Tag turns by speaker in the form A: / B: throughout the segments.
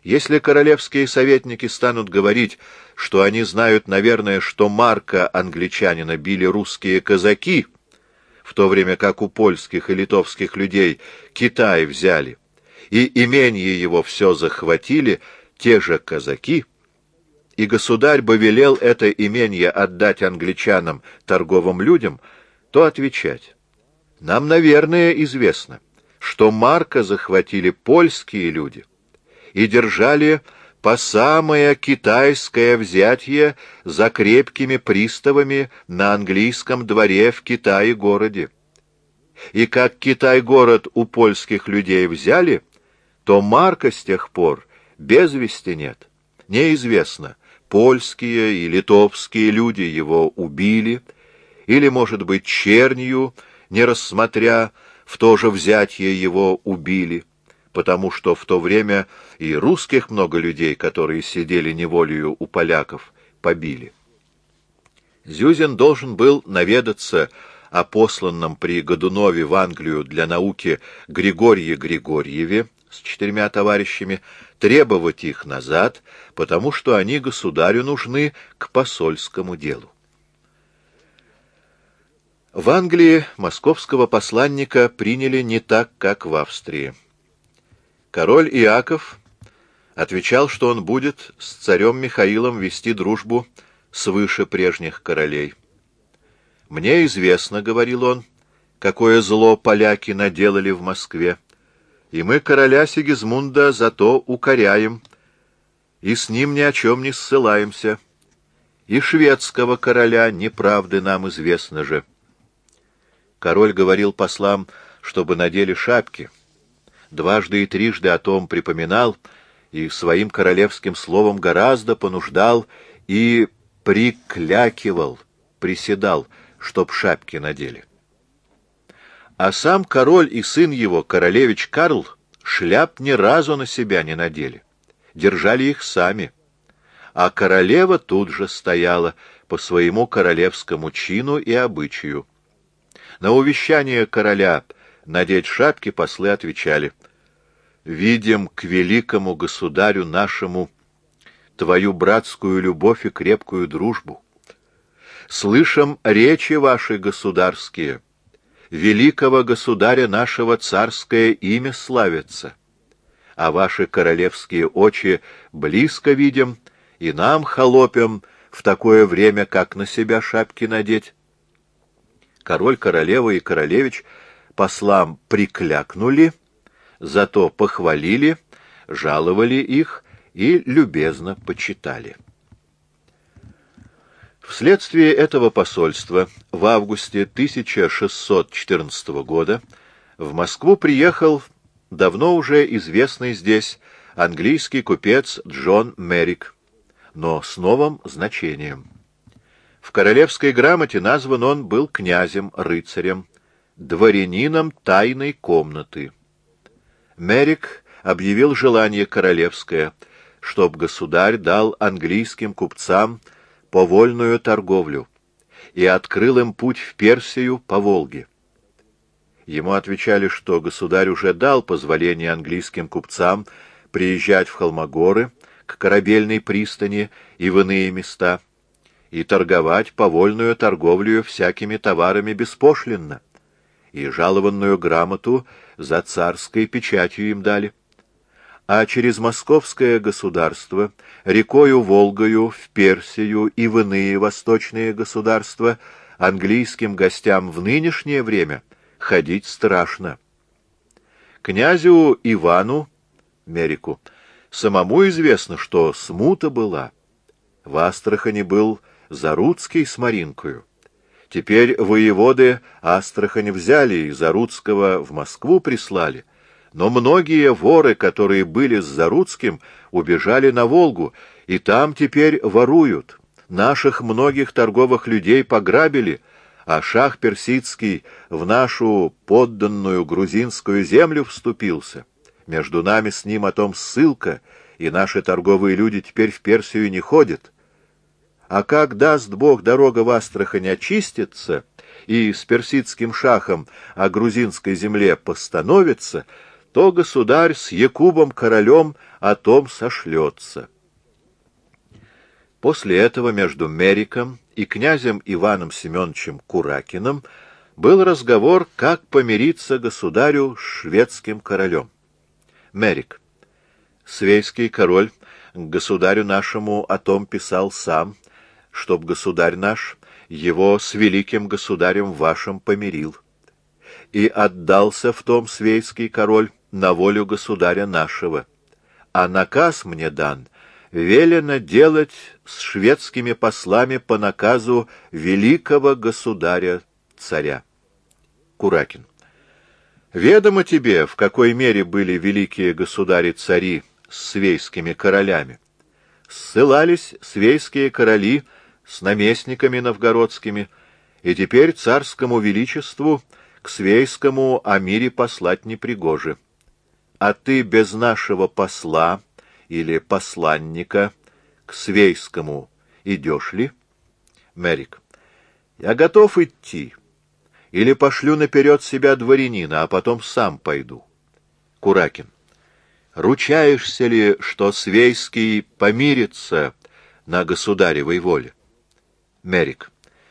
A: Если королевские советники станут говорить, что они знают, наверное, что Марка англичанина били русские казаки, в то время как у польских и литовских людей Китай взяли, и именье его все захватили те же казаки, и государь бы велел это именье отдать англичанам, торговым людям, то отвечать: нам, наверное, известно, что Марка захватили польские люди и держали по самое китайское взятие за крепкими приставами на английском дворе в Китае-городе. И как Китай-город у польских людей взяли, то Марка с тех пор без вести нет. Неизвестно, польские и литовские люди его убили, или, может быть, чернью, не рассмотря, в то же взятие его убили, потому что в то время и русских много людей, которые сидели неволею у поляков, побили. Зюзин должен был наведаться о посланном при Годунове в Англию для науки Григорье Григорьеве с 4 товарищами, требовать их назад, потому что они государю нужны к посольскому делу. В Англии московского посланника приняли не так, как в Австрии. Король Иаков отвечал, что он будет с царем Михаилом вести дружбу свыше прежних королей. «Мне известно, — говорил он, — какое зло поляки наделали в Москве, и мы короля Сигизмунда зато укоряем, и с ним ни о чем не ссылаемся, и шведского короля неправды нам известно же». Король говорил послам, чтобы надели шапки, дважды и трижды о том припоминал и своим королевским словом гораздо понуждал и приклякивал, приседал, чтоб шапки надели. А сам король и сын его, королевич Карл, шляп ни разу на себя не надели, держали их сами, а королева тут же стояла по своему королевскому чину и обычаю. На увещание короля надеть шапки послы отвечали: «Видим к великому государю нашему твою братскую любовь и крепкую дружбу. Слышим речи ваши государские, великого государя нашего царское имя славится, а ваши королевские очи близко видим, и нам, холопям, в такое время, как на себя шапки надеть». Король, королева и королевич послам приклякнули, зато похвалили, жаловали их и любезно почитали. Вследствие этого посольства в августе 1614 года в Москву приехал давно уже известный здесь английский купец Джон Меррик, но с новым значением. В королевской грамоте назван он был князем-рыцарем, дворянином тайной комнаты. Меррик объявил желание королевское, чтоб государь дал английским купцам повольную торговлю и открыл им путь в Персию по Волге. Ему отвечали, что государь уже дал позволение английским купцам приезжать в Холмогоры, к корабельной пристани и в иные места, и торговать повольную торговлю всякими товарами беспошлинно, и жалованную грамоту за царской печатью им дали. А через московское государство, рекою Волгою, в Персию и в иные восточные государства английским гостям в нынешнее время ходить страшно. Князю Ивану, Меррику, самому известно, что смута была. В Астрахани был Заруцкий с Маринкою. Теперь воеводы Астрахань взяли и Заруцкого в Москву прислали, но многие воры, которые были с Заруцким, убежали на Волгу, и там теперь воруют. Наших многих торговых людей пограбили, а шах персидский в нашу подданную грузинскую землю вступился. Между нами с ним о том ссылка, и наши торговые люди теперь в Персию не ходят. А как даст Бог, дорога в Астрахань очистится, и с персидским шахом о грузинской земле постановится, то государь с Якубом королем о том сошлется. После этого между Мериком и князем Иваном Семеновичем Куракиным был разговор, как помириться государю с шведским королем. Мерик. Свейский король к государю нашему о том писал сам, чтоб государь наш его с великим государем вашим помирил. И отдался в том свейский король на волю государя нашего. А наказ мне дан, велено делать с шведскими послами по наказу великого государя-царя. Куракин. Ведомо тебе, в какой мере были великие государи-цари с свейскими королями. Ссылались свейские короли с наместниками новгородскими, и теперь царскому величеству к свейскому о мире послать непригоже. А ты без нашего посла или посланника к свейскому идешь ли? Мерик. Я готов идти. Или пошлю наперед себя дворянина, а потом сам пойду. Куракин. Ручаешься ли, что свейский помирится на государевой воле? Мерик.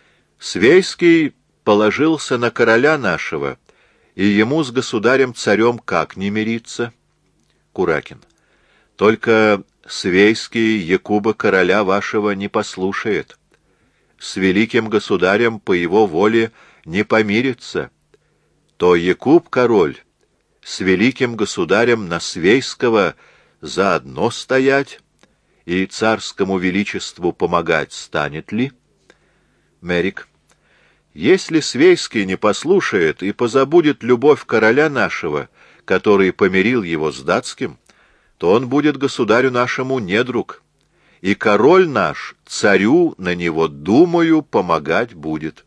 A: Свейский положился на короля нашего, и ему с государем-царем как не мириться? Куракин. Только свейский Якуба короля вашего не послушает. С великим государем по его воле не помирится. То Якуб король с великим государем на свейского заодно стоять и царскому величеству помогать станет ли? Мерик. Если свейский не послушает и позабудет любовь короля нашего, который помирил его с датским, то он будет государю нашему недруг, и король наш царю на него, думаю, помогать будет.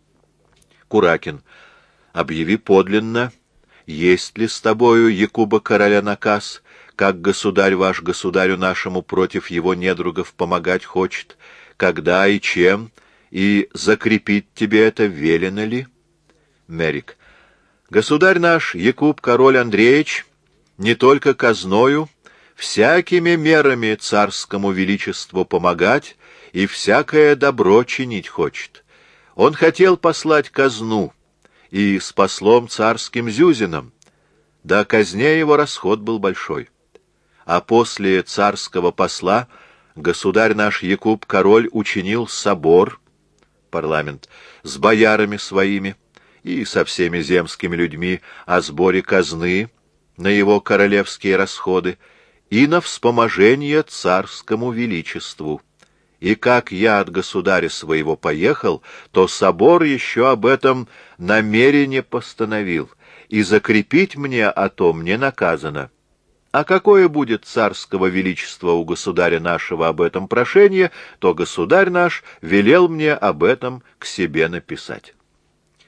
A: Куракин. Объяви подлинно, есть ли с тобою Якуба короля наказ, как государь ваш государю нашему против его недругов помогать хочет, когда и чем, и закрепить тебе это велено ли? Мерик. Государь наш, Якуб король Андреевич, не только казною, всякими мерами царскому величеству помогать и всякое добро чинить хочет. Он хотел послать казну и с послом царским Зюзиным, да казне его расход был большой. А после царского посла государь наш Якуб король учинил собор, парламент, с боярами своими и со всеми земскими людьми о сборе казны на его королевские расходы и на вспоможение царскому величеству. И как я от государя своего поехал, то собор еще об этом намерение постановил, и закрепить мне о том не наказано. А какое будет царского величества у государя нашего об этом прошение, то государь наш велел мне об этом к себе написать.